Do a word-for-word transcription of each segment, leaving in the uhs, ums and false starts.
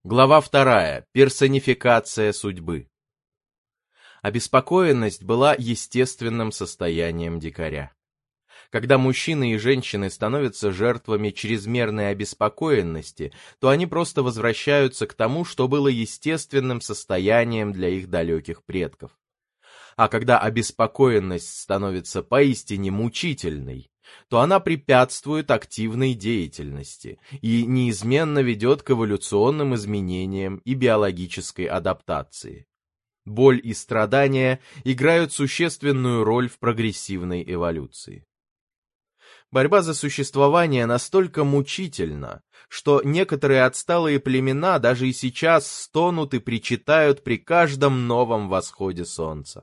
Глава вторая. Персонификация судьбы. Обеспокоенность была естественным состоянием дикаря. Когда мужчины и женщины становятся жертвами чрезмерной обеспокоенности, то они просто возвращаются к тому, что было естественным состоянием для их далеких предков. А когда обеспокоенность становится поистине мучительной, то она препятствует активной деятельности и неизменно ведет к эволюционным изменениям и биологической адаптации. Боль и страдания играют существенную роль в прогрессивной эволюции. Борьба за существование настолько мучительна, что некоторые отсталые племена даже и сейчас стонут и причитают при каждом новом восходе солнца.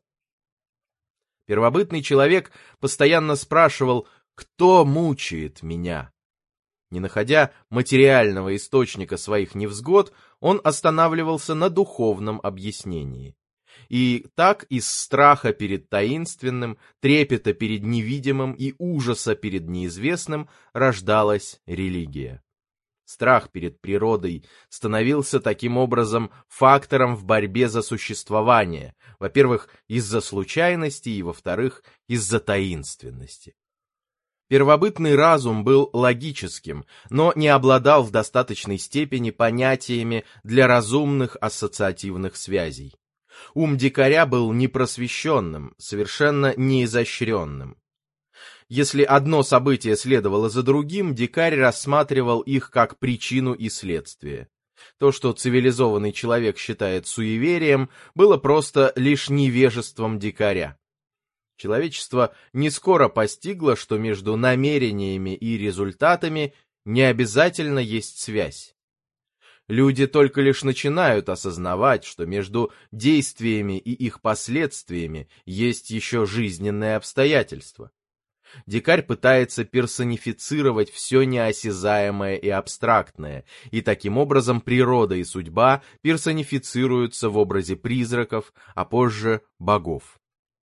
Первобытный человек постоянно спрашивал: «Кто мучает меня?». Не находя материального источника своих невзгод, он останавливался на духовном объяснении. И так из страха перед таинственным, трепета перед невидимым и ужаса перед неизвестным рождалась религия. Страх перед природой становился таким образом фактором в борьбе за существование, во-первых, из-за случайности и, во-вторых, из-за таинственности. Первобытный разум был логическим, но не обладал в достаточной степени понятиями для разумных ассоциативных связей. Ум дикаря был непросвещенным, совершенно неизощренным. Если одно событие следовало за другим, дикарь рассматривал их как причину и следствие. То, что цивилизованный человек считает суеверием, было просто лишь невежеством дикаря. Человечество не скоро постигло, что между намерениями и результатами не обязательно есть связь. Люди только лишь начинают осознавать, что между действиями и их последствиями есть еще жизненные обстоятельства. Дикарь пытается персонифицировать все неосязаемое и абстрактное, и таким образом природа и судьба персонифицируются в образе призраков, а позже богов.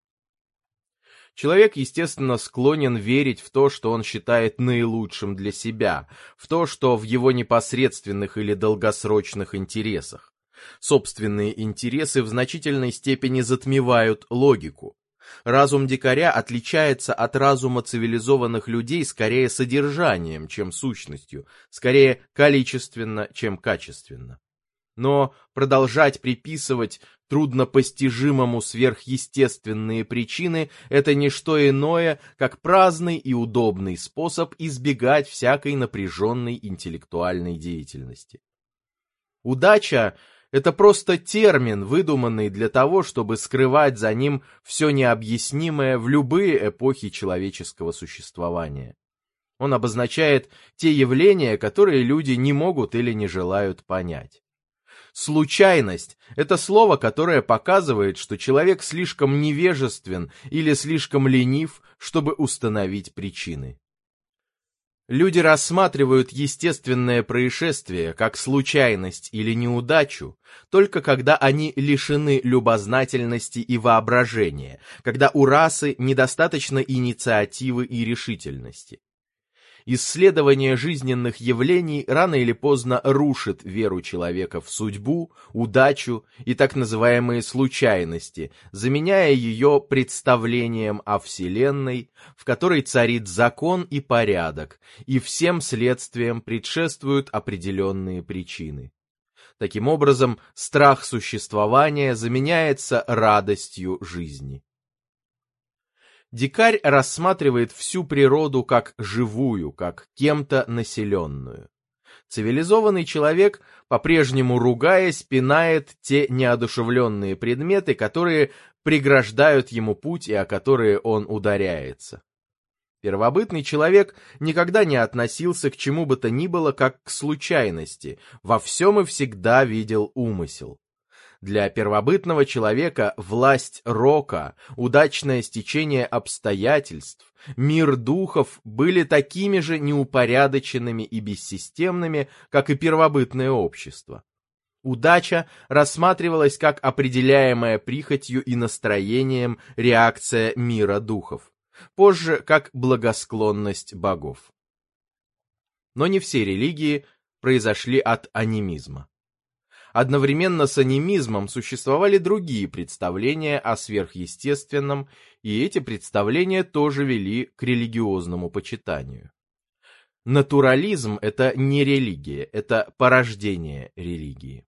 Человек, естественно, склонен верить в то, что он считает наилучшим для себя, в то, что в его непосредственных или долгосрочных интересах. Собственные интересы в значительной степени затмевают логику. Разум дикаря отличается от разума цивилизованных людей скорее содержанием, чем сущностью, скорее количественно, чем качественно. Но продолжать приписывать труднопостижимому сверхъестественные причины – это не что иное, как праздный и удобный способ избегать всякой напряженной интеллектуальной деятельности. Удача – это просто термин, выдуманный для того, чтобы скрывать за ним все необъяснимое в любые эпохи человеческого существования. Он обозначает те явления, которые люди не могут или не желают понять. Случайность – это слово, которое показывает, что человек слишком невежествен или слишком ленив, чтобы установить причины. Люди рассматривают естественное происшествие как случайность или неудачу, только когда они лишены любознательности и воображения, когда у расы недостаточно инициативы и решительности. Исследование жизненных явлений рано или поздно рушит веру человека в судьбу, удачу и так называемые случайности, заменяя ее представлением о Вселенной, в которой царит закон и порядок, и всем следствиям предшествуют определенные причины. Таким образом, страх существования заменяется радостью жизни. Дикарь рассматривает всю природу как живую, как кем-то населенную. Цивилизованный человек, по-прежнему ругаясь, пинает те неодушевленные предметы, которые преграждают ему путь и о которые он ударяется. Первобытный человек никогда не относился к чему бы то ни было как к случайности, во всем и всегда видел умысел. Для первобытного человека власть рока, удачное стечение обстоятельств, мир духов были такими же неупорядоченными и бессистемными, как и первобытное общество. Удача рассматривалась как определяемая прихотью и настроением реакция мира духов, позже как благосклонность богов. Но не все религии произошли от анимизма. Одновременно с анимизмом существовали другие представления о сверхъестественном, и эти представления тоже вели к религиозному почитанию. Натурализм – это не религия, это порождение религии.